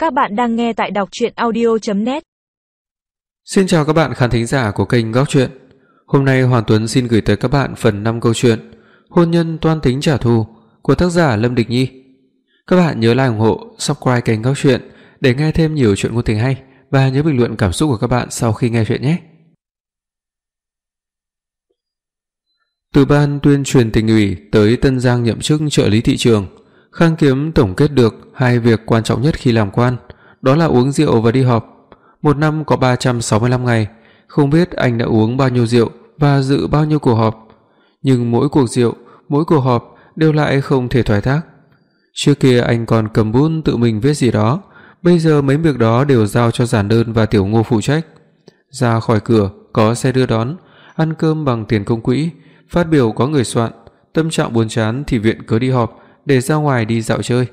Các bạn đang nghe tại đọc truyện audio.net. Xin chào các bạn khán thính giả của kênh Góc Truyện. Hôm nay Hoàng Tuấn xin gửi tới các bạn phần 5 câu chuyện Hôn nhân toan tính trả thù của tác giả Lâm Địch Nhi. Các bạn nhớ like ủng hộ, subscribe kênh Góc Truyện để nghe thêm nhiều chuyện ngôn tình hay và nhớ bình luận cảm xúc của các bạn sau khi nghe chuyện nhé. Từ ban tuyên truyền tỉnh ủy tới Tân Giang nhậm chức trợ lý thị trường, Khang Kiếm tổng kết được hai việc quan trọng nhất khi làm quan, đó là uống rượu và đi họp. Một năm có 365 ngày, không biết anh đã uống bao nhiêu rượu và dự bao nhiêu cuộc họp. Nhưng mỗi cuộc rượu, mỗi cuộc họp đều lại không thể thoái thác. Trước kia anh còn cầm bút tự mình viết gì đó, bây giờ mấy việc đó đều giao cho Giản Đơn và Tiểu Ngô phụ trách. Ra khỏi cửa có xe đưa đón, ăn cơm bằng tiền công quỹ, phát biểu có người soạn, tâm trạng buồn chán thì viện cớ đi họp để ra ngoài đi dạo chơi.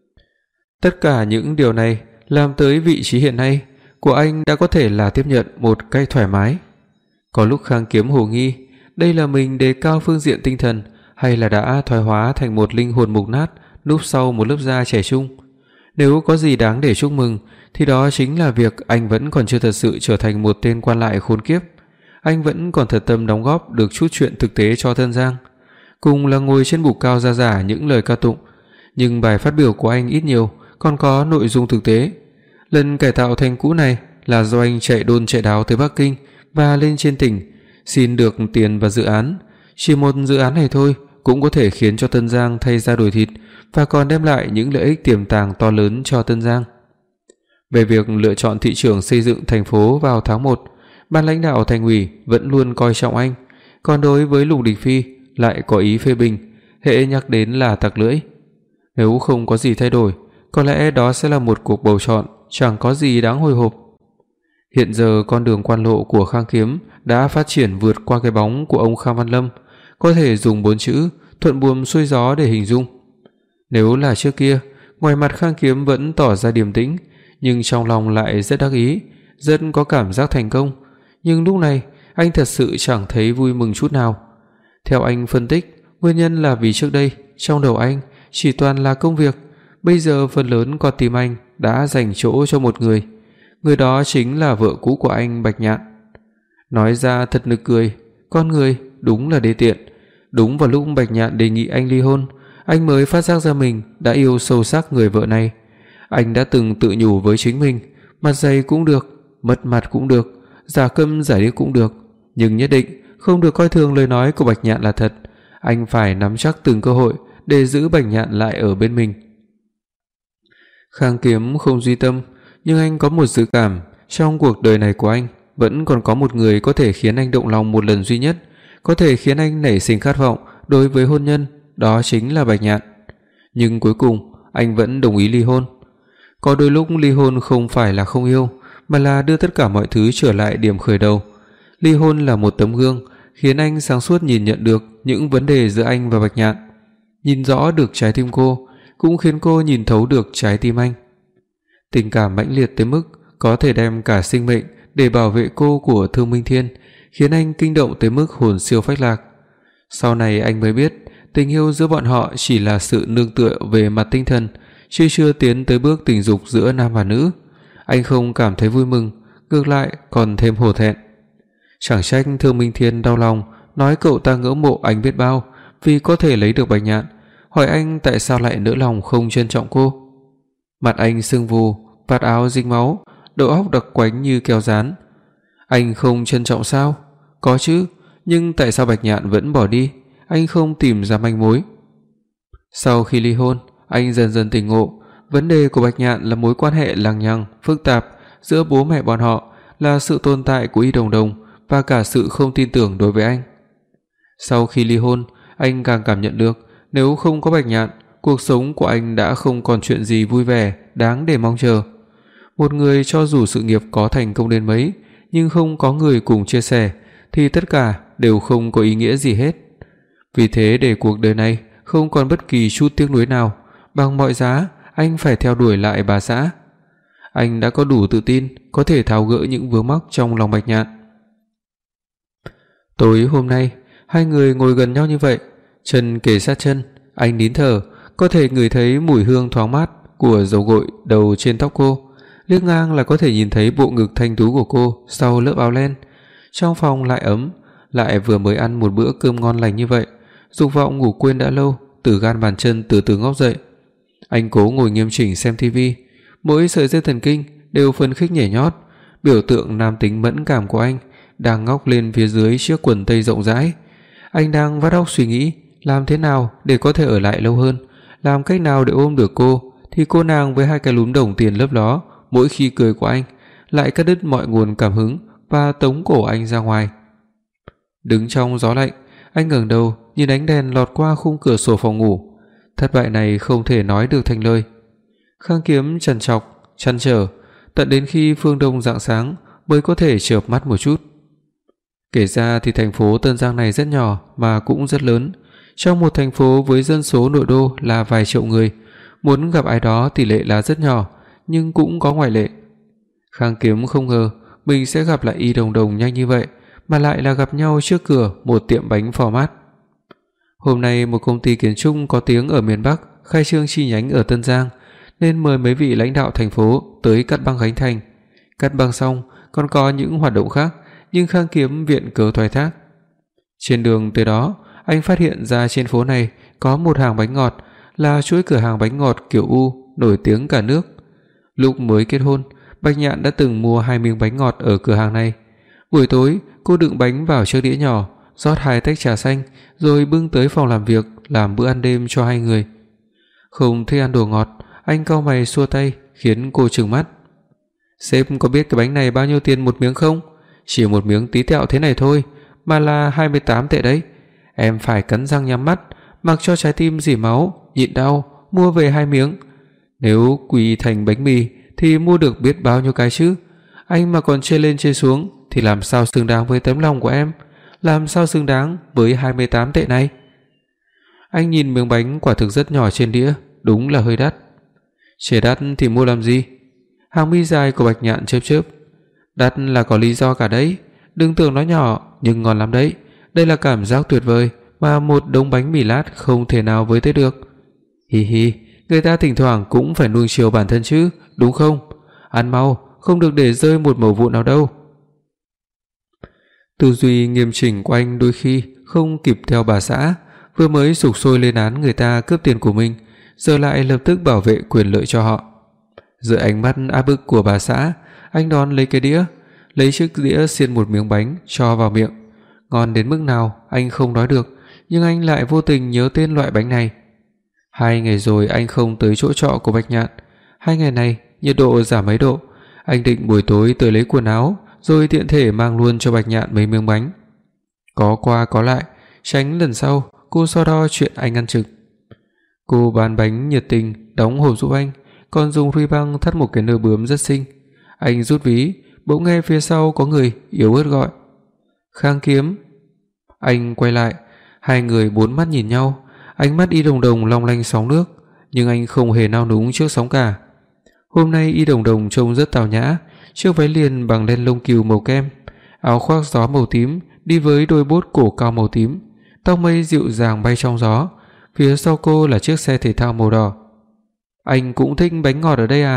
Tất cả những điều này làm tới vị trí hiện nay của anh đã có thể là tiếp nhận một cách thoải mái. Có lúc Khang Kiếm hồ nghi, đây là mình đề cao phương diện tinh thần hay là đã thoái hóa thành một linh hồn mục nát núp sau một lớp da trẻ trung. Nếu có gì đáng để chúc mừng thì đó chính là việc anh vẫn còn chưa thật sự trở thành một tên quan lại khốn kiếp. Anh vẫn còn thật tâm đóng góp được chút chuyện thực tế cho Tân Giang. Cùng là ngồi trên bục cao ra giả những lời ca tụng, nhưng bài phát biểu của anh ít nhiều còn có nội dung thực tế. Lần cải tạo thành cũ này là do anh chạy đôn chạy đáo tới Bắc Kinh và lên trên tỉnh, xin được tiền và dự án. Chỉ một dự án này thôi cũng có thể khiến cho Tân Giang thay da đổi thịt và còn đem lại những lợi ích tiềm tàng to lớn cho Tân Giang. Về việc lựa chọn thị trưởng xây dựng thành phố vào tháng 1, ban lãnh đạo thành ủy vẫn luôn coi trọng anh, còn đối với Lục Đình Phi lại có ý phê bình, hễ nhắc đến là tặc lưỡi. Nếu không có gì thay đổi, có lẽ đó sẽ là một cuộc bầu chọn chẳng có gì đáng hồi hộp. Hiện giờ con đường quan lộ của Khang Kiếm đã phát triển vượt qua cái bóng của ông Khang Văn Lâm, có thể dùng 4 chữ thuận buồm xuôi gió để hình dung. Nếu là trước kia, ngoài mặt Khang Kiếm vẫn tỏ ra điềm tĩnh, nhưng trong lòng lại rất đắc ý, rất có cảm giác thành công. Nhưng lúc này, anh thật sự chẳng thấy vui mừng chút nào. Theo anh phân tích, nguyên nhân là vì trước đây, trong đầu anh chỉ toàn là công việc, bây giờ phần lớn con tim anh đã dành chỗ cho một người. Người đó chính là vợ cũ của anh, Bạch Nhạn. Nói ra thật nực cười, con người đúng là đê tiện. Đúng vào lúc Bạch Nhạn đề nghị anh ly hôn, anh mới phát giác ra mình đã yêu sâu sắc người vợ này. Anh đã từng tự nhủ với chính mình, mặt dày cũng được, mất mặt cũng được, giả câm giả điếc cũng được, nhưng nhất định không được coi thường lời nói của Bạch Nhạn là thật. Anh phải nắm chắc từng cơ hội để giữ Bạch Nhạn lại ở bên mình. Khang Kiếm không duy tâm, nhưng anh có một dự cảm trong cuộc đời này của anh vẫn còn có một người có thể khiến anh động lòng một lần duy nhất, có thể khiến anh nảy sinh khát vọng đối với hôn nhân, đó chính là Bạch Nhạn. Nhưng cuối cùng anh vẫn đồng ý ly hôn. Có đôi lúc ly hôn không phải là không yêu, mà là đưa tất cả mọi thứ trở lại điểm khởi đầu. Ly hôn là một tấm gương khiến anh sáng suốt nhìn nhận được những vấn đề giữa anh và Bạch Nhạn, nhìn rõ được trái tim cô, cũng khiến cô nhìn thấu được trái tim anh. Tình cảm mãnh liệt tới mức có thể đem cả sinh mệnh để bảo vệ cô của Thương Minh Thiên, khiến anh kinh động tới mức hồn siêu phách lạc. Sau này anh mới biết, tình yêu giữa bọn họ chỉ là sự nương tựa về mặt tinh thần, chứ chưa tiến tới bước tình dục giữa nam và nữ. Anh không cảm thấy vui mừng, ngược lại còn thêm hổ thẹn. Chẳng trách Thương Minh Thiên đau lòng, nói cậu ta ngưỡng mộ anh biết bao vì có thể lấy được Bạch Nhạn, hỏi anh tại sao lại nỡ lòng không trân trọng cô. Mặt anh sưng vù, vạt áo dính máu, đầu óc đặc quánh như keo dán. Anh không trân trọng sao? Có chứ, nhưng tại sao Bạch Nhạn vẫn bỏ đi? Anh không tìm ra manh mối. Sau khi ly hôn, anh dần dần tỉnh ngộ, vấn đề của Bạch Nhạn là mối quan hệ lằng nhằng, phức tạp giữa bố mẹ bọn họ, là sự tồn tại của Y Đồng Đồng và cả sự không tin tưởng đối với anh. Sau khi ly hôn, anh càng cảm nhận được nếu không có Bạch Nhạn, cuộc sống của anh đã không còn chuyện gì vui vẻ đáng để mong chờ. Một người cho dù sự nghiệp có thành công đến mấy, nhưng không có người cùng chia sẻ thì tất cả đều không có ý nghĩa gì hết. Vì thế để cuộc đời này không còn bất kỳ chút tiếc nuối nào, bằng mọi giá anh phải theo đuổi lại bà xã. Anh đã có đủ tự tin có thể tháo gỡ những vướng mắc trong lòng Bạch Nhạn. Tối hôm nay, hai người ngồi gần nhau như vậy, chân kề sát chân, anh nín thở, có thể ngửi thấy mùi hương thoáng mát của dầu gội đầu trên tóc cô, liếc ngang là có thể nhìn thấy bộ ngực thanh tú của cô sau lớp áo len. Trong phòng lại ấm, lại vừa mới ăn một bữa cơm ngon lành như vậy, dục vọng ngủ quên đã lâu từ gan bàn chân từ từ ngóc dậy. Anh cố ngồi nghiêm chỉnh xem tivi, mỗi sợi dây thần kinh đều phấn khích nhảy nhót, biểu tượng nam tính mẫn cảm của anh đang ngóc lên phía dưới chiếc quần tây rộng rãi. Anh đang vắt óc suy nghĩ làm thế nào để có thể ở lại lâu hơn, làm cách nào để ôm được cô, thì cô nàng với hai cái lúm đồng tiền lấp ló mỗi khi cười của anh lại cắt đứt mọi nguồn cảm hứng và tống cổ anh ra ngoài. Đứng trong gió lạnh, anh ngẩng đầu nhìn ánh đèn lọt qua khung cửa sổ phòng ngủ. Thất bại này không thể nói được thành lời. Khang Kiếm trằn trọc, trăn trở, tận đến khi phương đông rạng sáng mới có thể chợp mắt một chút. Kể ra thì thành phố Tân Giang này rất nhỏ mà cũng rất lớn. Trong một thành phố với dân số nội đô là vài triệu người, muốn gặp ai đó tỷ lệ là rất nhỏ, nhưng cũng có ngoại lệ. Khang Kiếm không ngờ mình sẽ gặp lại Y Đồng Đồng nhanh như vậy, mà lại là gặp nhau trước cửa một tiệm bánh format. Hôm nay một công ty kiến trúc có tiếng ở miền Bắc khai trương chi nhánh ở Tân Giang, nên mời mấy vị lãnh đạo thành phố tới cắt băng khánh thành. Cắt băng xong còn có những hoạt động khác, nhưng Khang Kiếm viện cớ thoái thác. Trên đường tới đó, anh phát hiện ra trên phố này có một hàng bánh ngọt, là chuỗi cửa hàng bánh ngọt kiểu U nổi tiếng cả nước. Lúc mới kết hôn, Bạch Nhạn đã từng mua 2 miếng bánh ngọt ở cửa hàng này. Buổi tối, cô đựng bánh vào chiếc đĩa nhỏ, rót 2 tách trà xanh rồi bưng tới phòng làm việc làm bữa ăn đêm cho 2 người. Không thích ăn đồ ngọt, anh cau mày xua tay khiến cô trừng mắt. Sếp có biết cái bánh này bao nhiêu tiền một miếng không? Chỉ một miếng tí tẹo thế này thôi mà là 28 tệ đấy. Em phải cắn răng nhắm mắt, mặc cho trái tim rỉ máu, nhịn đau, mua về 2 miếng. Nếu quy thành bánh mì thì mua được biết bao nhiêu cái chứ. Anh mà còn chê lên chê xuống thì làm sao xứng đáng với tấm lòng của em, làm sao xứng đáng với 28 tệ này. Anh nhìn miếng bánh quả thực rất nhỏ trên đĩa, đúng là hơi đắt. Chê đắt thì mua làm gì? Hàng mi dài của Bạch Nhạn chớp chớp. Đắt là có lý do cả đấy, đừng tưởng nó nhỏ nhưng ngon lắm đấy. Đây là cảm giác tuyệt vời mà một đống bánh mì lát không thể nào với tới được. Hi hi, người ta thỉnh thoảng cũng phải nuông chiều bản thân chứ, đúng không? Ăn mau, không được để rơi một mẩu vụn nào đâu. Tư duy nghiêm chỉnh của anh đôi khi không kịp theo bà xã, vừa mới sục sôi lên án người ta cướp tiền của mình, giờ lại lập tức bảo vệ quyền lợi cho họ. Dưới ánh mắt áp bức của bà xã, anh đón lấy cái đĩa, lấy chiếc đĩa xiên một miếng bánh cho vào miệng. Ngon đến mức nào anh không nói được, nhưng anh lại vô tình nhớ tên loại bánh này. 2 ngày rồi anh không tới chỗ trọ của Bạch Nhạn. 2 ngày này nhiệt độ giảm mấy độ, anh định buổi tối tới lấy quần áo rồi tiện thể mang luôn cho Bạch Nhạn mấy miếng bánh. Có qua có lại, tránh lần sau cô so đo chuyện anh ăn trực. Cô bán bánh nhiệt tình đóng hộp giúp anh, còn dùng ruy băng thắt một cái nơ bướm rất xinh. Anh rút ví, bỗng nghe phía sau có người yếu ớt gọi: "Khang Kiếm." Anh quay lại, 2 người bốn mắt nhìn nhau, ánh mắt Y Đồng Đồng long lanh sóng nước, nhưng anh không hề nao núng trước sóng cả. Hôm nay Y Đồng Đồng trông rất tào nhã, chiếc váy liền bằng len lông cừu màu kem, áo khoác gió màu tím đi với đôi bốt cổ cao màu tím, tóc mây dịu dàng bay trong gió, phía sau cô là chiếc xe thể thao màu đỏ. "Anh cũng thích bánh ngọt ở đây à?"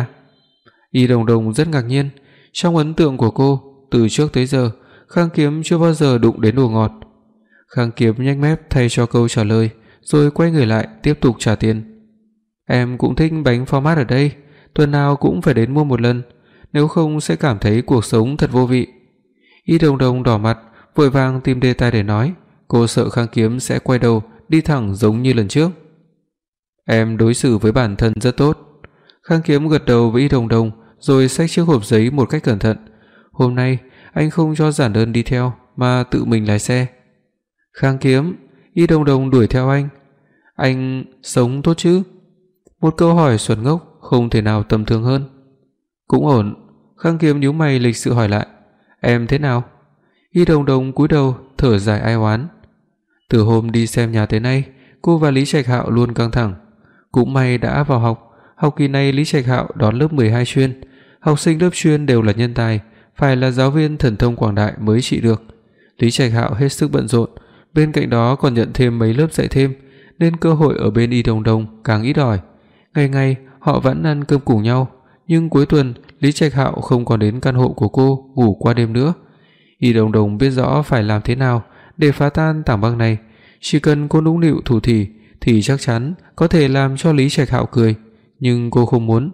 Y Đồng Đồng rất ngạc nhiên, trong ấn tượng của cô, từ trước tới giờ, Khang Kiếm chưa bao giờ đụng đến đồ ngọt. Khang Kiếm nhếch mép thay cho câu trả lời, rồi quay người lại tiếp tục trả tiền. "Em cũng thích bánh format ở đây, tuần nào cũng phải đến mua một lần, nếu không sẽ cảm thấy cuộc sống thật vô vị." Y Đồng Đồng đỏ mặt, vội vàng tìm đề tài để nói, cô sợ Khang Kiếm sẽ quay đầu đi thẳng giống như lần trước. "Em đối xử với bản thân rất tốt." Khang Kiếm gật đầu với Y Đồng Đồng, rồi xách chiếc hộp giấy một cách cẩn thận. Hôm nay anh không cho giản đơn đi theo mà tự mình lái xe. "Khang Kiếm." Y Đồng Đồng đuổi theo anh. "Anh sống tốt chứ?" Một câu hỏi xuẩn ngốc, không thể nào tầm thường hơn. "Cũng ổn." Khang Kiếm nhíu mày lịch sự hỏi lại. "Em thế nào?" Y Đồng Đồng cúi đầu thở dài ai oán. Từ hôm đi xem nhà tới nay, cô và Lý Trạch Hạo luôn căng thẳng. Cũng may đã vào học kỳ này Lý Trạch Hạo đón lớp 12 chuyên, học sinh lớp chuyên đều là nhân tài, phải là giáo viên thần thông quảng đại mới trị được. Lý Trạch Hạo hết sức bận rộn, bên cạnh đó còn nhận thêm mấy lớp dạy thêm, nên cơ hội ở bên Y Đồng Đồng càng ít ỏi. Ngày ngày Họ vẫn ăn cơm cùng nhau, nhưng cuối tuần Lý Trạch Hạo không còn đến căn hộ của cô ngủ qua đêm nữa. Y Đồng Đồng biết rõ phải làm thế nào để phá tan tảng băng này, chỉ cần cô nũng nịu thủ thỉ thì chắc chắn có thể làm cho Lý Trạch Hạo cười, nhưng cô không muốn.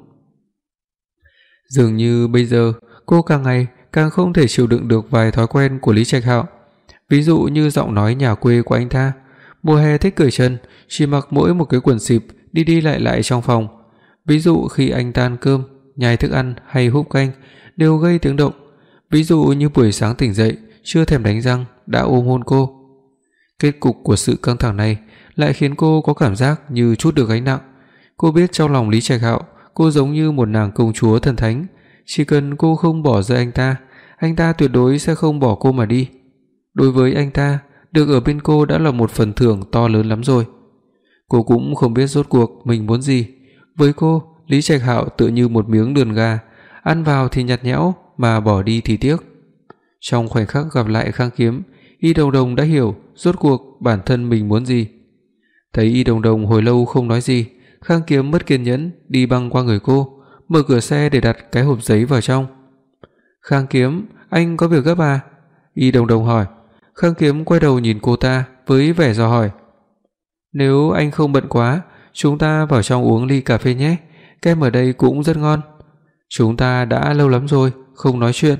Dường như bây giờ cô càng ngày càng không thể chịu đựng được vài thói quen của Lý Trạch Hạo. Ví dụ như giọng nói nhà quê của anh ta, mùa hè thích cởi trần, chỉ mặc mỗi một cái quần xịp đi đi lại lại trong phòng. Ví dụ khi anh ta ăn cơm, nhai thức ăn hay húp canh đều gây tiếng động. Ví dụ như buổi sáng tỉnh dậy chưa thèm đánh răng đã ôm hôn cô. Kết cục của sự căng thẳng này lại khiến cô có cảm giác như trút được gánh nặng. Cô biết trong lòng Lý Trạch Hạo, cô giống như một nàng công chúa thần thánh, chỉ cần cô không bỏ rơi anh ta tuyệt đối sẽ không bỏ cô mà đi. Đối với anh ta, được ở bên cô đã là một phần thưởng to lớn lắm rồi. Cô cũng không biết rốt cuộc mình muốn gì. Với cô, Lý Trạch Hạo tựa như một miếng lườn gà, ăn vào thì nhạt nhẽo mà bỏ đi thì tiếc. Trong khoảnh khắc gặp lại Khang Kiếm, Y Đồng Đồng đã hiểu rốt cuộc bản thân mình muốn gì. Thấy Y Đồng Đồng hồi lâu không nói gì, Khang Kiếm mất kiên nhẫn đi băng qua người cô, mở cửa xe để đặt cái hộp giấy vào trong. "Khang Kiếm, anh có việc gấp à?" Y Đồng Đồng hỏi. Khang Kiếm quay đầu nhìn cô ta với vẻ dò hỏi. "Nếu anh không bận quá, chúng ta vào trong uống ly cà phê nhé, kem ở đây cũng rất ngon. Chúng ta đã lâu lắm rồi không nói chuyện."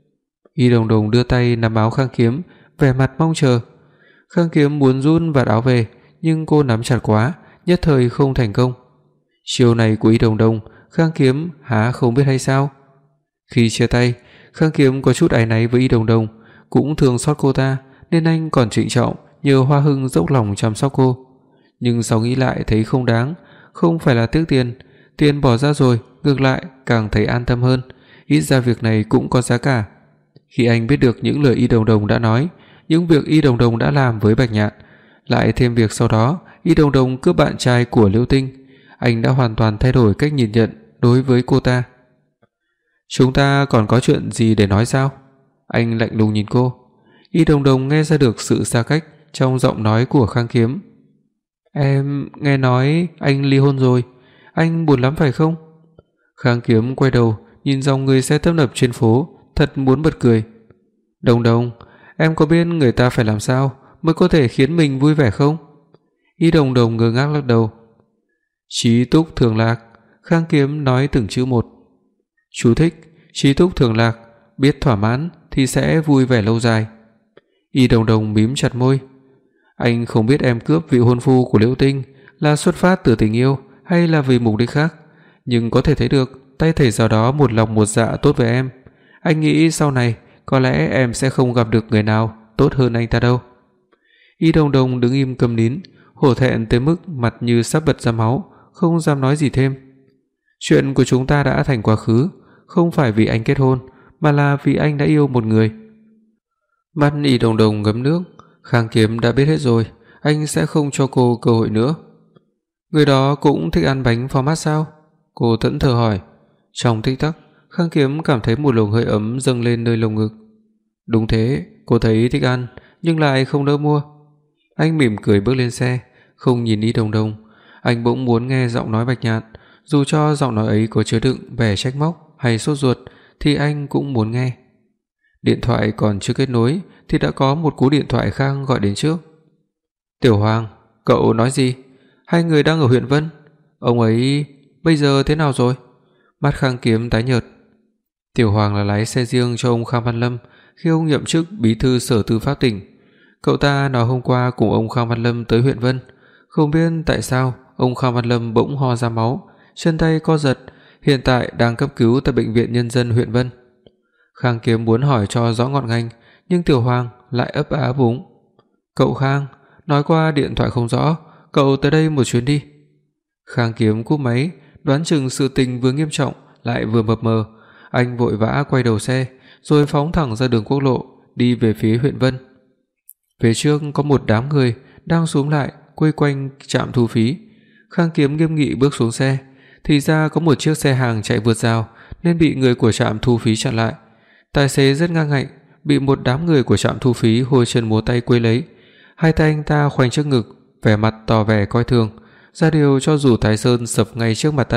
Y Đồng Đồng đưa tay nắm áo Khang Kiếm, vẻ mặt mong chờ. Khang Kiếm muốn rút vạt áo về, nhưng cô nắm chặt quá, nhất thời không thành công. Chiêu này của Y Đồng Đồng, Khang Kiếm há không biết hay sao? Khi chia tay, Khang Kiếm có chút áy náy với Y Đồng Đồng, cũng thương xót cô ta, nên anh còn trịnh trọng nhờ Hoa Hưng dốc lòng chăm sóc cô. Nhưng sau nghĩ lại thấy không đáng, không phải là tiếc tiền bỏ ra rồi, ngược lại càng thấy an tâm hơn, ít ra việc này cũng có giá cả. Khi anh biết được những lời Y Đồng Đồng đã nói, những việc Y Đồng Đồng đã làm với Bạch Nhạn, lại thêm việc sau đó Y Đồng Đồng cướp bạn trai của Liễu Tinh, anh đã hoàn toàn thay đổi cách nhìn nhận đối với cô ta. "Chúng ta còn có chuyện gì để nói sao?" Anh lạnh lùng nhìn cô. Y Đồng Đồng nghe ra được sự xa cách trong giọng nói của Khang Kiếm. "Em nghe nói anh ly hôn rồi, anh buồn lắm phải không?" Khang Kiếm quay đầu nhìn dòng người xe tấp nập trên phố, thật muốn bật cười. "Đồng Đồng, em có biết người ta phải làm sao mới có thể khiến mình vui vẻ không?" Y Đồng Đồng ngơ ngác lắc đầu. "Trí túc thường lạc." Khang Kiếm nói từng chữ một. Chú thích: trí túc thường lạc, biết thỏa mãn thì sẽ vui vẻ lâu dài. Y Đồng Đồng mím chặt môi. "Anh không biết em cướp vị hôn phu của Liễu Tinh là xuất phát từ tình yêu hay là vì mục đích khác, nhưng có thể thấy được tay thầy giáo đó một lòng một dạ tốt với em. Anh nghĩ sau này có lẽ em sẽ không gặp được người nào tốt hơn anh ta đâu." Y Đồng Đồng đứng im câm nín, hổ thẹn tới mức mặt như sắp bật ra máu, không dám nói gì thêm. "Chuyện của chúng ta đã thành quá khứ, không phải vì anh kết hôn, mà là vì anh đã yêu một người." Mắt Y Đồng Đồng ngấm nước. Khang Kiếm đã biết hết rồi, anh sẽ không cho cô cơ hội nữa. "Người đó cũng thích ăn bánh format sao?" Cô thẫn thờ hỏi. Trong tích tắc, Khang Kiếm cảm thấy một luồng hơi ấm dâng lên nơi lồng ngực. "Đúng thế, cô thấy thích ăn, nhưng lại không nỡ mua." Anh mỉm cười bước lên xe, không nhìn Y Đồng Đồng. Anh bỗng muốn nghe giọng nói Bạch Nhạn, dù cho giọng nói ấy có chứa đựng vẻ trách móc hay sốt ruột thì anh cũng muốn nghe. Điện thoại còn chưa kết nối thì đã có một cú điện thoại khác gọi đến trước. "Tiểu Hoàng, cậu nói gì? Hai người đang ở huyện Vân. Ông ấy bây giờ thế nào rồi?" Mắt Khang Kiếm tái nhợt. Tiểu Hoàng là lái xe riêng cho ông Khang Văn Lâm khi ông nhậm chức bí thư Sở Tư pháp tỉnh. Cậu ta nói hôm qua cùng ông Khang Văn Lâm tới huyện Vân, không biết tại sao ông Khang Văn Lâm bỗng ho ra máu, chân tay co giật, hiện tại đang cấp cứu tại bệnh viện nhân dân huyện Vân. Khang Kiếm muốn hỏi cho rõ ngọn ngành, nhưng Tiểu Hoàng lại ấp á ấp úng. "Cậu Khang, nói qua điện thoại không rõ, cậu tới đây một chuyến đi." Khang Kiếm cúp máy, đoán chừng sự tình vừa nghiêm trọng lại vừa mập mờ, anh vội vã quay đầu xe, rồi phóng thẳng ra đường quốc lộ, đi về phía huyện Vân. Phía trước có một đám người đang xúm lại quây quanh trạm thu phí. Khang Kiếm nghiêm nghị bước xuống xe, thì ra có một chiếc xe hàng chạy vượt rào nên bị người của trạm thu phí chặn lại. Tài xế rất ngang ngạnh, bị một đám người của trạm thu phí hôi chân múa tay quây lấy. Hai tay anh ta khoanh trước ngực, vẻ mặt tỏ vẻ coi thường, ra điều cho dù Thái Sơn sập ngay trước mặt ta đây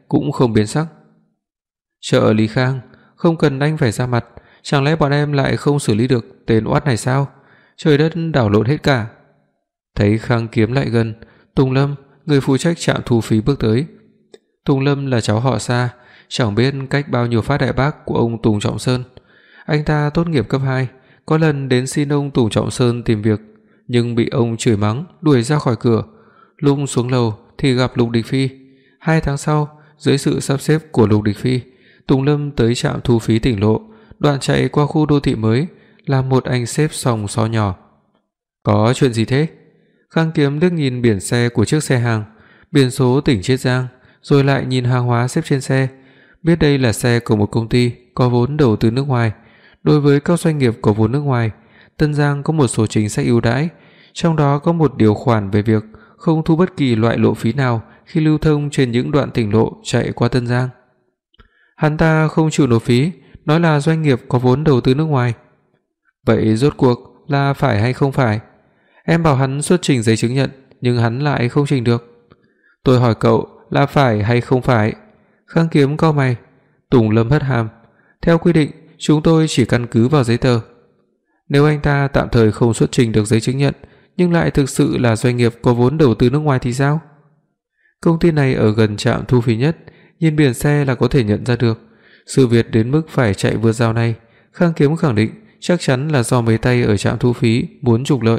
cũng không biến sắc. Trợ lý Khang, không cần anh phải ra mặt, chẳng lẽ bọn em lại không xử lý được tên oát này sao? Trời đất đảo lộn hết cả. Thấy Khang Kiếm lại gần, Tùng Lâm, người phụ trách trạm thu phí bước tới. Tùng Lâm là cháu họ Sa, chẳng biết cách bao nhiêu phát đại bác của ông Tùng Trọng Sơn. Anh ta tốt nghiệp cấp 2, có lần đến xin ông Tùng Trọng Sơn tìm việc, nhưng bị ông chửi mắng, đuổi ra khỏi cửa. Lúc xuống lầu thì gặp Lục Địch Phi. 2 tháng sau, dưới sự sắp xếp của Lục Địch Phi, Tùng Lâm tới trạm thu phí tỉnh lộ, đoạn chạy qua khu đô thị mới, làm một anh xếp sòng xó nhỏ. Có chuyện gì thế? Khang Kiếm liếc nhìn biển xe của chiếc xe hàng, biển số tỉnh Chiết Giang, rồi lại nhìn hàng hóa xếp trên xe, biết đây là xe của một công ty có vốn đầu tư nước ngoài. Đối với các doanh nghiệp có vốn nước ngoài, Tân Giang có một số chính sách ưu đãi, trong đó có một điều khoản về việc không thu bất kỳ loại lộ phí nào khi lưu thông trên những đoạn tỉnh lộ chạy qua Tân Giang. Hắn ta không chịu nộp phí, nói là doanh nghiệp có vốn đầu tư nước ngoài. Vậy rốt cuộc là phải hay không phải? Em bảo hắn xuất trình giấy chứng nhận, nhưng hắn lại không trình được. Tôi hỏi cậu là phải hay không phải? Khang Kiếm cau mày. Tùng Lâm hất hàm. Theo quy định, chúng tôi chỉ căn cứ vào giấy tờ. Nếu anh ta tạm thời không xuất trình được giấy chứng nhận, nhưng lại thực sự là doanh nghiệp có vốn đầu tư nước ngoài thì sao? Công ty này ở gần trạm thu phí nhất, nhìn biển xe là có thể nhận ra được. Sự việc đến mức phải chạy vượt rào này, Khang Kiếm khẳng định chắc chắn là do mấy tay ở trạm thu phí muốn trục lợi.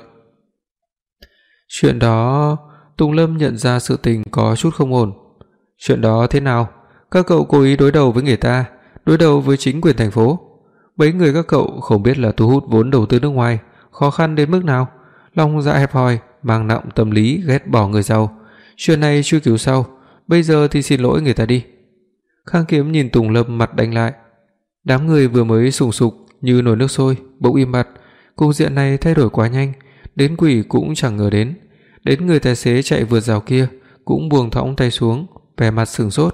Chuyện đó, Tùng Lâm nhận ra sự tình có chút không ổn. Chuyện đó thế nào? Các cậu cố ý đối đầu với người ta, đối đầu với chính quyền thành phố. Mấy người các cậu không biết là thu hút vốn đầu tư nước ngoài khó khăn đến mức nào, lòng dạ hẹp hòi, mang nặng tâm lý ghét bỏ người giàu. Chuyện này chưa cứu sau, bây giờ thì xin lỗi người ta đi. Khang Kiếm nhìn Tùng Lâm mặt đanh lại. Đám người vừa mới sùng sục như nồi nước sôi bỗng im bặt, cục diện này thay đổi quá nhanh, đến quỷ cũng chẳng ngờ đến. Đến người tài xế chạy vượt rào kia cũng buông thõng tay xuống, vẻ mặt sửng sốt.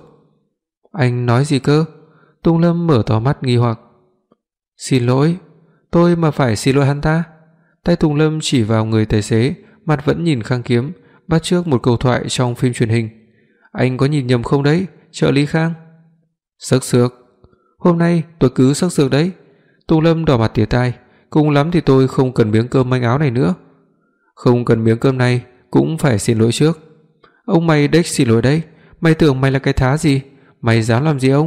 Anh nói gì cơ? Tùng Lâm mở to mắt nghi hoặc. Xin lỗi, tôi mà phải xin lỗi hắn ta? Tay Tùng Lâm chỉ vào người tài xế, mặt vẫn nhìn Khang Kiếm, bắt chước một câu thoại trong phim truyền hình. Anh có nhìn nhầm không đấy, trợ lý Khang? Sắc sược. Hôm nay tôi cứ sắc sược đấy. Tùng Lâm đỏ mặt tía tai. Cùng lắm thì tôi không cần miếng cơm manh áo này nữa. Không cần miếng cơm này cũng phải xin lỗi trước. Ông mày đếch xin lỗi đấy. Mày tưởng mày là cái thá gì? Mày dám làm gì ông?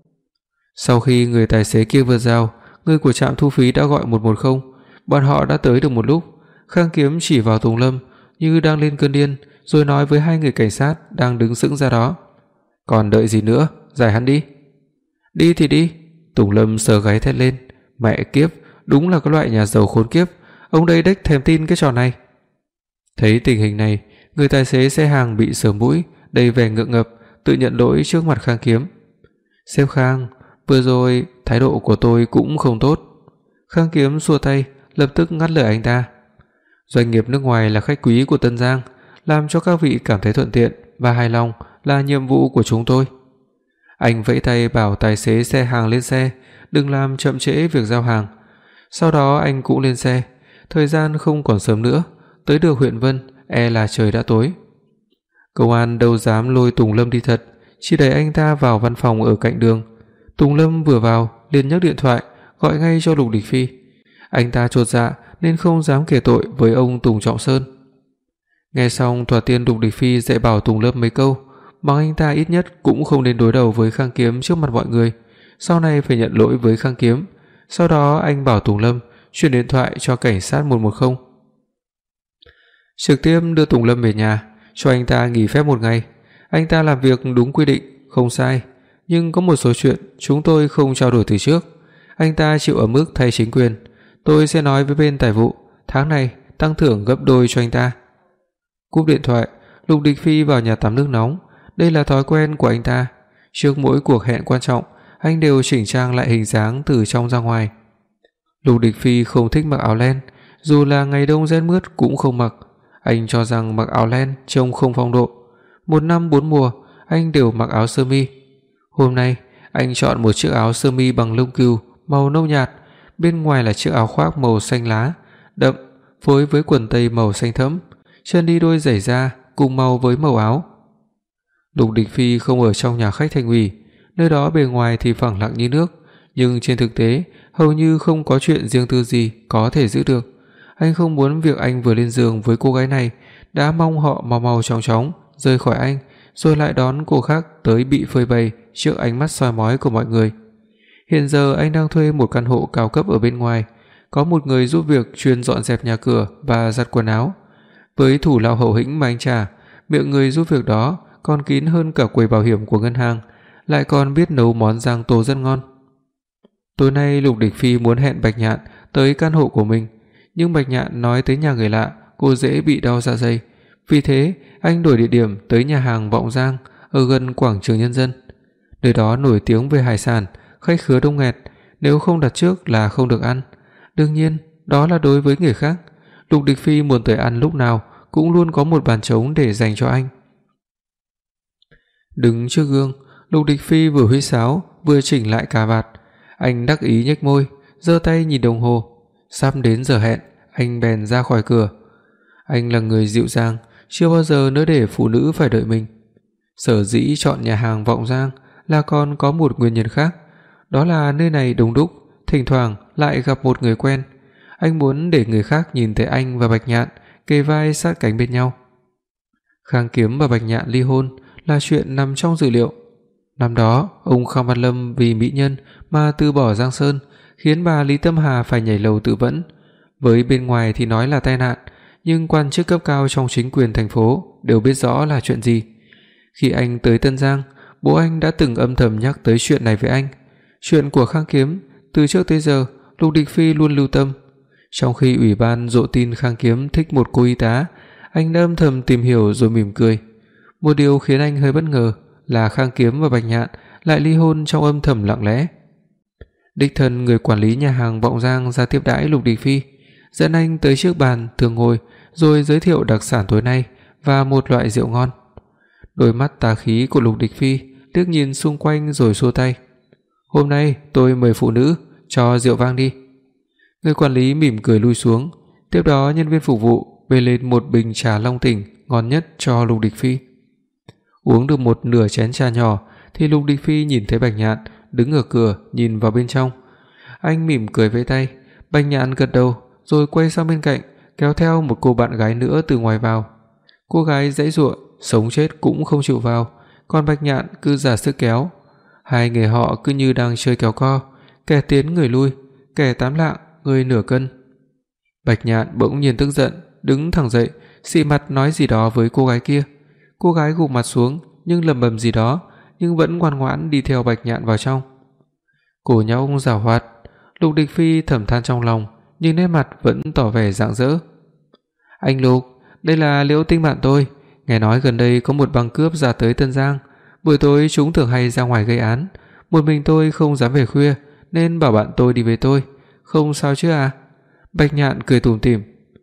Sau khi người tài xế kia vượt rào, người của trạm thu phí đã gọi 110. Bọn họ đã tới được một lúc. Khang Kiếm chỉ vào Tùng Lâm như đang lên cơn điên, rồi nói với 2 người cảnh sát đang đứng sững ra đó. Còn đợi gì nữa, giải hắn đi. Đi thì đi. Tùng Lâm sờ gáy thét lên. Mẹ kiếp, đúng là cái loại nhà giàu khốn kiếp. Ông đây đếch thèm tin cái trò này. Thấy tình hình này, người tài xế xe hàng bị sờ mũi, đầy vẻ ngượng ngập, tự nhận lỗi trước mặt Khang Kiếm. Sếp Khang, vừa rồi thái độ của tôi cũng không tốt. Khang Kiếm xua tay, lập tức ngắt lời anh ta. Doanh nghiệp nước ngoài là khách quý của Tân Giang, làm cho các vị cảm thấy thuận tiện và hài lòng là nhiệm vụ của chúng tôi. Anh vẫy tay bảo tài xế xe hàng lên xe, đừng làm chậm trễ việc giao hàng. Sau đó anh cũng lên xe. Thời gian không còn sớm nữa, tới được huyện Vân e là trời đã tối. Công an đâu dám lôi Tùng Lâm đi thật, chỉ đẩy anh ta vào văn phòng ở cạnh đường. Tùng Lâm vừa vào liền nhấc điện thoại gọi ngay cho Lục Địch Phi. Anh ta chột dạ nên không dám kể tội với ông Tùng Trọng Sơn. Nghe xong Thoạt Tiên Lục Địch Phi dạy bảo Tùng Lâm mấy câu, bằng anh ta ít nhất cũng không nên đối đầu với Khang Kiếm trước mặt mọi người, sau này phải nhận lỗi với Khang Kiếm. Sau đó anh bảo Tùng Lâm chuyển điện thoại cho cảnh sát 110. Trực tiếp đưa Tùng Lâm về nhà, cho anh ta nghỉ phép 1 ngày. Anh ta làm việc đúng quy định, không sai, nhưng có một số chuyện chúng tôi không trao đổi từ trước. Anh ta chịu ở mức thay chính quyền. Tôi sẽ nói với bên tài vụ, tháng này tăng thưởng gấp đôi cho anh ta. Cúp điện thoại, Lục Địch Phi vào nhà tắm nước nóng. Đây là thói quen của anh ta. Trước mỗi cuộc hẹn quan trọng, anh đều chỉnh trang lại hình dáng từ trong ra ngoài. Lục Địch Phi không thích mặc áo len, dù là ngày đông rét mướt cũng không mặc. Anh cho rằng mặc áo len trông không phong độ. 1 năm 4 mùa, anh đều mặc áo sơ mi. Hôm nay, anh chọn một chiếc áo sơ mi bằng lông cừu màu nâu nhạt, bên ngoài là chiếc áo khoác màu xanh lá đậm phối với quần tây màu xanh thẫm, chân đi đôi giày da cùng màu với màu áo. Lục Địch Phi không ở trong nhà khách thành ủy, nơi đó bề ngoài thì phẳng lặng như nước, nhưng trên thực tế hầu như không có chuyện riêng tư gì có thể giữ được. Anh không muốn việc anh vừa lên giường với cô gái này đã mong họ mau mau chóng chóng rời khỏi anh, rồi lại đón cô khác tới bị phơi bày trước ánh mắt soi mói của mọi người. Hiện giờ anh đang thuê một căn hộ cao cấp ở bên ngoài, có một người giúp việc chuyên dọn dẹp nhà cửa và giặt quần áo. Với thủ lao hậu hĩnh mà anh trả, miệng người giúp việc đó còn kín hơn cả quầy bảo hiểm của ngân hàng, lại còn biết nấu món rang tô rất ngon. Tối nay Lục Địch Phi muốn hẹn Bạch Nhạn tới căn hộ của mình, nhưng Bạch Nhạn nói tới nhà người lạ, cô dễ bị đau dạ dày. Vì thế, anh đổi địa điểm tới nhà hàng Vọng Giang ở gần quảng trường Nhân dân. Nơi đó nổi tiếng về hải sản, khách khứa đông nghẹt, nếu không đặt trước là không được ăn. Đương nhiên, đó là đối với người khác. Lục Địch Phi muốn tới ăn lúc nào cũng luôn có một bàn trống để dành cho anh. Đứng trước gương, Lục Địch Phi vừa huýt sáo vừa chỉnh lại cà vạt. Anh đắc ý nhếch môi, giơ tay nhìn đồng hồ. Sắp đến giờ hẹn, anh bèn ra khỏi cửa. Anh là người dịu dàng, chưa bao giờ nỡ để phụ nữ phải đợi mình. Sở dĩ chọn nhà hàng Vọng Giang là còn có một nguyên nhân khác, đó là nơi này đông đúc, thỉnh thoảng lại gặp một người quen. Anh muốn để người khác nhìn thấy anh và Bạch Nhạn kề vai sát cánh bên nhau. Khang Kiếm và Bạch Nhạn ly hôn là chuyện nằm trong dự liệu. Năm đó, ông Khang Văn Lâm vì mỹ nhân mà từ bỏ Giang Sơn, khiến bà Lý Tâm Hà phải nhảy lầu tự vẫn. Với bên ngoài thì nói là tai nạn, nhưng quan chức cấp cao trong chính quyền thành phố đều biết rõ là chuyện gì. Khi anh tới Tân Giang, bố anh đã từng âm thầm nhắc tới chuyện này với anh. Chuyện của Khang Kiếm từ trước tới giờ Lục Địch Phi luôn lưu tâm. Trong khi ủy ban dội tin Khang Kiếm thích một cô y tá, anh đã âm thầm tìm hiểu rồi mỉm cười. Một điều khiến anh hơi bất ngờ là Khang Kiếm và Bạch Nhạn lại ly hôn trong âm thầm lặng lẽ. Đích thân người quản lý nhà hàng Vọng Giang ra tiếp đãi Lục Địch Phi, dẫn anh tới trước bàn thường ngồi rồi giới thiệu đặc sản tối nay và một loại rượu ngon. Đôi mắt tà khí của Lục Địch Phi liếc nhìn xung quanh rồi xua tay. "Hôm nay tôi mời phụ nữ, cho rượu vang đi." Người quản lý mỉm cười lui xuống, tiếp đó nhân viên phục vụ bê lên một bình trà Long Tỉnh ngon nhất cho Lục Địch Phi. Uống được một nửa chén trà nhỏ thì Lục Địch Phi nhìn thấy Bạch Nhạn đứng ở cửa nhìn vào bên trong. Anh mỉm cười vẫy tay, Bạch Nhạn gật đầu rồi quay sang bên cạnh, kéo theo một cô bạn gái nữa từ ngoài vào. Cô gái giãy giụa, sống chết cũng không chịu vào, còn Bạch Nhạn cứ giả sức kéo. Hai người họ cứ như đang chơi kéo co, kẻ tiến người lui, kẻ tám lạng người nửa cân. Bạch Nhạn bỗng nhiên tức giận, đứng thẳng dậy, xị mặt nói gì đó với cô gái kia. Cô gái gục mặt xuống nhưng lẩm bẩm gì đó, nhưng vẫn ngoan ngoãn đi theo Bạch Nhạn vào trong. Cổ nhóc giảo hoạt, Lục Địch Phi thầm than trong lòng, nhưng nét mặt vẫn tỏ vẻ rạng rỡ. "Anh Lục, đây là Liễu Tinh bạn tôi, nghe nói gần đây có một băng cướp ra tới Tân Giang, buổi tối chúng thường hay ra ngoài gây án, một mình tôi không dám về khuya nên bảo bạn tôi đi với tôi, không sao chứ à?" Bạch Nhạn cười tủm tỉm.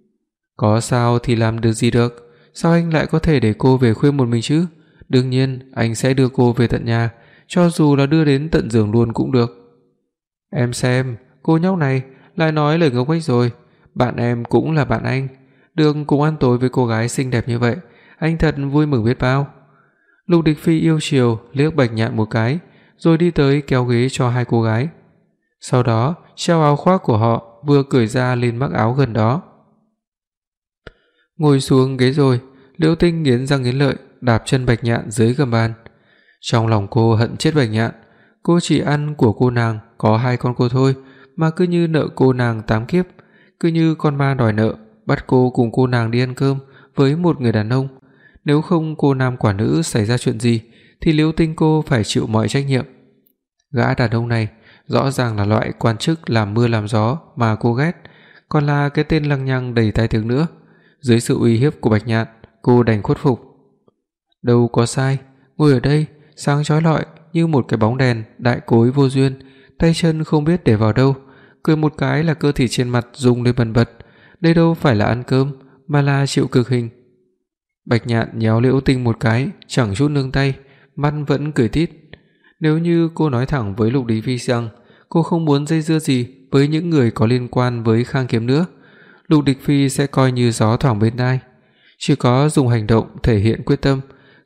"Có sao thì làm được gì được, sao anh lại có thể để cô về khuya một mình chứ? Đương nhiên anh sẽ đưa cô về tận nhà, cho dù là đưa đến tận giường luôn cũng được." "Em xem, cô nhóc này lại nói lời ngốc nghếch rồi, bạn em cũng là bạn anh, được cùng ăn tối với cô gái xinh đẹp như vậy, anh thật vui mừng biết bao." Lục Địch Phi yêu chiều liếc Bạch Nhạn một cái, rồi đi tới kéo ghế cho hai cô gái. Sau đó, treo áo khoác của họ vừa cởi ra lên mắc áo gần đó. Ngồi xuống ghế rồi, Liễu Tinh nghiến răng nghiến lợi đạp chân Bạch Nhạn dưới gầm bàn. Trong lòng cô hận chết Bạch Nhạn, cô chỉ ăn của cô nàng có hai con cô thôi mà cứ như nợ cô nàng 8 kiếp, cứ như con ma đòi nợ, bắt cô cùng cô nàng đi ăn cơm với một người đàn ông. Nếu không cô nam quả nữ xảy ra chuyện gì thì Liễu Tinh cô phải chịu mọi trách nhiệm. Gã đàn ông này rõ ràng là loại quan chức làm mưa làm gió mà cô ghét, còn là cái tên lăng nhăng đầy tai tiếng nữa. Dưới sự uy hiếp của Bạch Nhạn, cô đành khuất phục. Đâu có sai, ngồi ở đây sáng chói lọi như một cái bóng đèn đại cối vô duyên, tay chân không biết để vào đâu, cười một cái là cơ thể trên mặt rung lên bần bật. Đây đâu phải là ăn cơm mà là chịu cực hình. Bạch Nhạn nhéo Liễu Tinh một cái, chẳng chút nương tay, mắt vẫn cười tít. Nếu như cô nói thẳng với Lục Địch Phi rằng cô không muốn dây dưa gì với những người có liên quan với Khang Kiếm nữa, Lục Địch Phi sẽ coi như gió thoảng bên tai. Chỉ có dùng hành động thể hiện quyết tâm,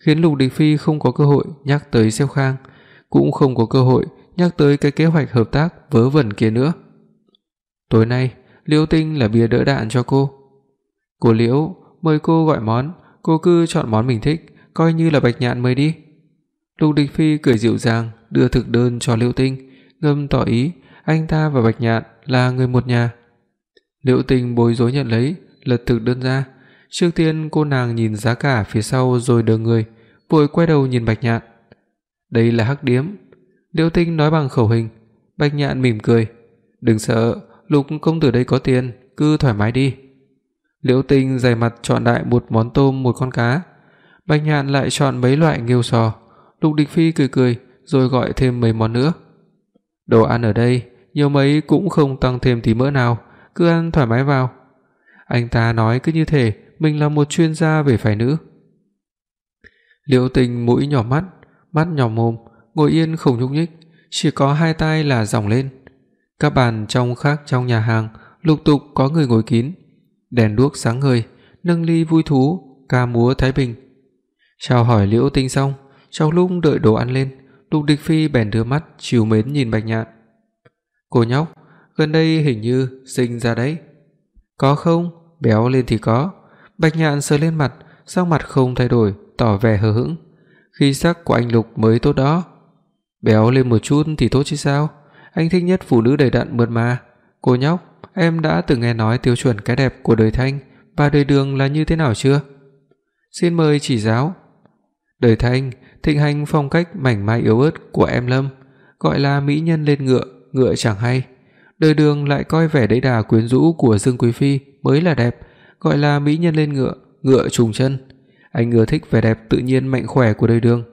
khiến Lục Địch Phi không có cơ hội nhắc tới Xếp Khang, cũng không có cơ hội nhắc tới cái kế hoạch hợp tác vớ vẩn kia nữa. Tối nay, Liễu Tinh là bia đỡ đạn cho cô. Cô Liễu, mời cô gọi món, cô cứ chọn món mình thích, coi như là Bạch Nhạn mời đi. Lục Địch Phi cười dịu dàng đưa thực đơn cho Liễu Tinh, ngầm tỏ ý anh ta và Bạch Nhạn là người một nhà. Liễu Tinh bối rối nhận lấy, lật thực đơn ra. Trước tiên cô nàng nhìn giá cả phía sau rồi đờ người, vội quay đầu nhìn Bạch Nhạn. Đây là Hắc Điếm. Liễu Tinh nói bằng khẩu hình. Bạch Nhạn mỉm cười. Đừng sợ, Lục công tử đây có tiền, cứ thoải mái đi. Liễu Tinh dày mặt chọn đại một món tôm một con cá. Bạch Nhạn lại chọn mấy loại nghêu sò. Lục Địch Phi cười cười rồi gọi thêm mấy món nữa. Đồ ăn ở đây nhiều mấy cũng không tăng thêm tí mỡ nào, cứ ăn thoải mái vào. Anh ta nói cứ như thể mình là một chuyên gia về phái nữ. Liễu Tinh mũi nhỏ mắt, mắt nhỏ mồm, ngồi yên không nhúc nhích, chỉ có hai tay là dòng lên. Các bàn trong nhà hàng lục tục có người ngồi kín, đèn đuốc sáng ngời, nâng ly vui thú, ca múa thái bình. Chào hỏi Liễu Tinh xong, trong lúc đợi đồ ăn lên, Lục Địch Phi bèn đưa mắt trìu mến nhìn Bạch Nhạn. Cô nhóc, gần đây hình như sinh ra đấy. Có không? Béo lên thì có. Bạch Nhạn sờ lên mặt, sắc mặt không thay đổi, tỏ vẻ hờ hững. Khí sắc của anh Lục mới tốt đó. Béo lên một chút thì tốt chứ sao? Anh thích nhất phụ nữ đầy đặn mượt mà. Cô nhóc, em đã từng nghe nói tiêu chuẩn cái đẹp của đời Thanh và đời Đường là như thế nào chưa? Xin mời chỉ giáo. Đời Thanh thịnh hành phong cách mảnh mai yếu ớt của em Lâm, gọi là mỹ nhân lên ngựa, ngựa chẳng hay. Đời Đường lại coi vẻ đẫy đà quyến rũ của Dương Quý phi mới là đẹp, gọi là mỹ nhân lên ngựa, ngựa trùng chân. Anh ưa thích vẻ đẹp tự nhiên mạnh khỏe của đời Đường.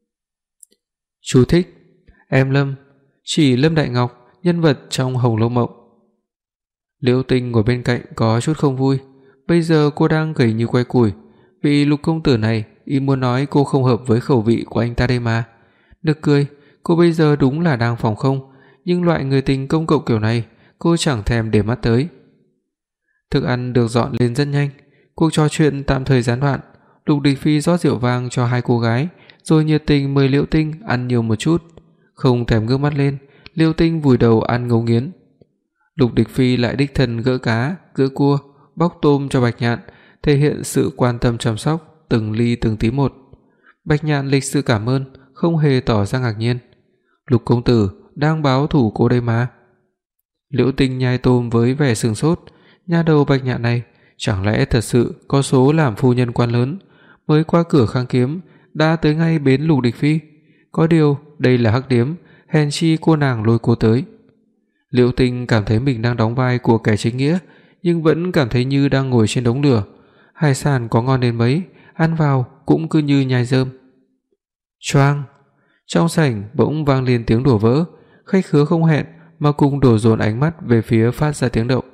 Chú thích: em Lâm chỉ Lâm Đại Ngọc, nhân vật trong Hồng Lâu Mộng. Liễu Tinh ngồi bên cạnh có chút không vui. Bây giờ cô đang gầy như que củi, vì Lục công tử này ý muốn nói cô không hợp với khẩu vị của anh ta đây mà. Nực cười, cô bây giờ đúng là đang phòng không, nhưng loại người tình công cộng kiểu này cô chẳng thèm để mắt tới. Thức ăn được dọn lên rất nhanh, cuộc trò chuyện tạm thời gián đoạn. Lục Địch Phi rót rượu vang cho hai cô gái, rồi nhiệt tình mời Liễu Tinh ăn nhiều một chút. Không thèm ngước mắt lên, Liễu Tinh vùi đầu ăn ngấu nghiến. Lục Địch Phi lại đích thân gỡ cá, gỡ cua, bóc tôm cho Bạch Nhạn, thể hiện sự quan tâm chăm sóc từng ly từng tí một. Bạch Nhạn lịch sự cảm ơn, không hề tỏ ra ngạc nhiên. Lục công tử đang báo thủ cô đây mà. Liễu Tinh nhai tôm với vẻ sửng sốt, nha đầu Bạch Nhạn này chẳng lẽ thật sự có số làm phu nhân quan lớn, mới qua cửa Khang Kiếm đã tới ngay bến Lục Địch Phi. Có điều đây là Hắc Điếm, hèn chi cô nàng lôi cô tới. Liễu Tinh cảm thấy mình đang đóng vai của kẻ chính nghĩa, nhưng vẫn cảm thấy như đang ngồi trên đống lửa. Hải sản có ngon đến mấy, ăn vào cũng cứ như nhai rơm. Choang! Trong sảnh bỗng vang lên tiếng đổ vỡ, khách khứa không hẹn mà cùng đổ dồn ánh mắt về phía phát ra tiếng động.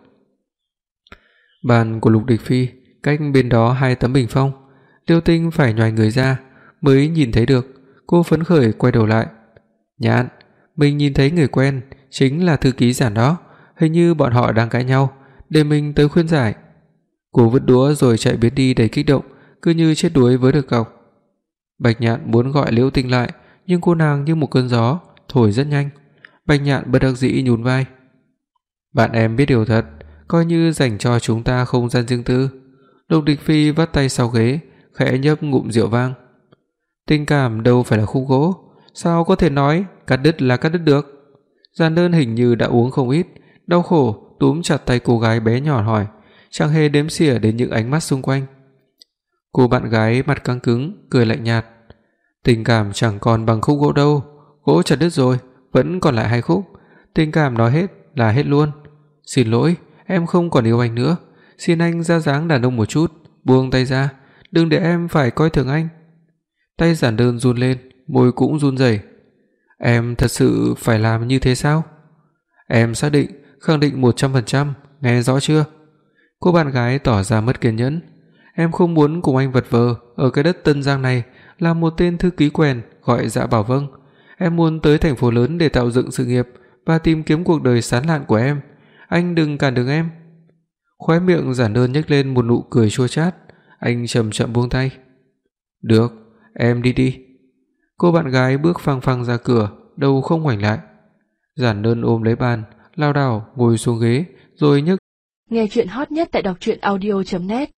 Bàn của Lục Địch Phi cách bên đó 2 tấm bình phong, Liễu Tinh phải nhoài người ra mới nhìn thấy được. Cô phấn khởi quay đầu lại. Nhạn, mình nhìn thấy người quen, chính là thư ký Giản đó, hình như bọn họ đang cãi nhau, để mình tới khuyên giải. Cô vứt đũa rồi chạy biến đi đầy kích động, cứ như chết đuối với được cọc. Bạch Nhạn muốn gọi Liễu Tinh lại, nhưng cô nàng như một cơn gió thổi rất nhanh. Bạch Nhạn bất đắc dĩ nhún vai. Bạn em biết điều thật, coi như dành cho chúng ta không gian riêng tư. Lục Địch Phi vắt tay sau ghế, khẽ nhấp ngụm rượu vang. Tình cảm đâu phải là khúc gỗ, sao có thể nói cắt đứt là cắt đứt được. Giản Đơn hình như đã uống không ít, đau khổ túm chặt tay cô gái bé nhỏ hỏi, chẳng hề đếm xỉa đến những ánh mắt xung quanh. Cô bạn gái mặt căng cứng cười lạnh nhạt. Tình cảm chẳng còn bằng khúc gỗ đâu, gỗ chặt đứt rồi, vẫn còn lại 2 khúc. Tình cảm nói hết là hết luôn. Xin lỗi, em không còn yêu anh nữa, xin anh ra dáng đàn ông một chút, buông tay ra, đừng để em phải coi thường anh. Tay Giản Đơn run lên, môi cũng run rẩy. Em thật sự phải làm như thế sao? Em xác định, khẳng định 100%, nghe rõ chưa? Cô bạn gái tỏ ra mất kiên nhẫn. Em không muốn cùng anh vật vờ ở cái đất Tân Giang này là một tên thư ký quèn gọi dạ bảo vâng. Em muốn tới thành phố lớn để tạo dựng sự nghiệp và tìm kiếm cuộc đời sáng lạn của em. Anh đừng cản đường em. Khóe miệng Giản Đơn nhếch lên một nụ cười chua chát. Anh chậm chậm buông tay. Được, Em đi đi. Cô bạn gái bước phăng phăng ra cửa, đầu không ngoảnh lại. Giản Đơn ôm lấy bàn, lao đảo ngồi xuống ghế rồi nhấc. Nghe truyện hot nhất tại đọc truyện audio.net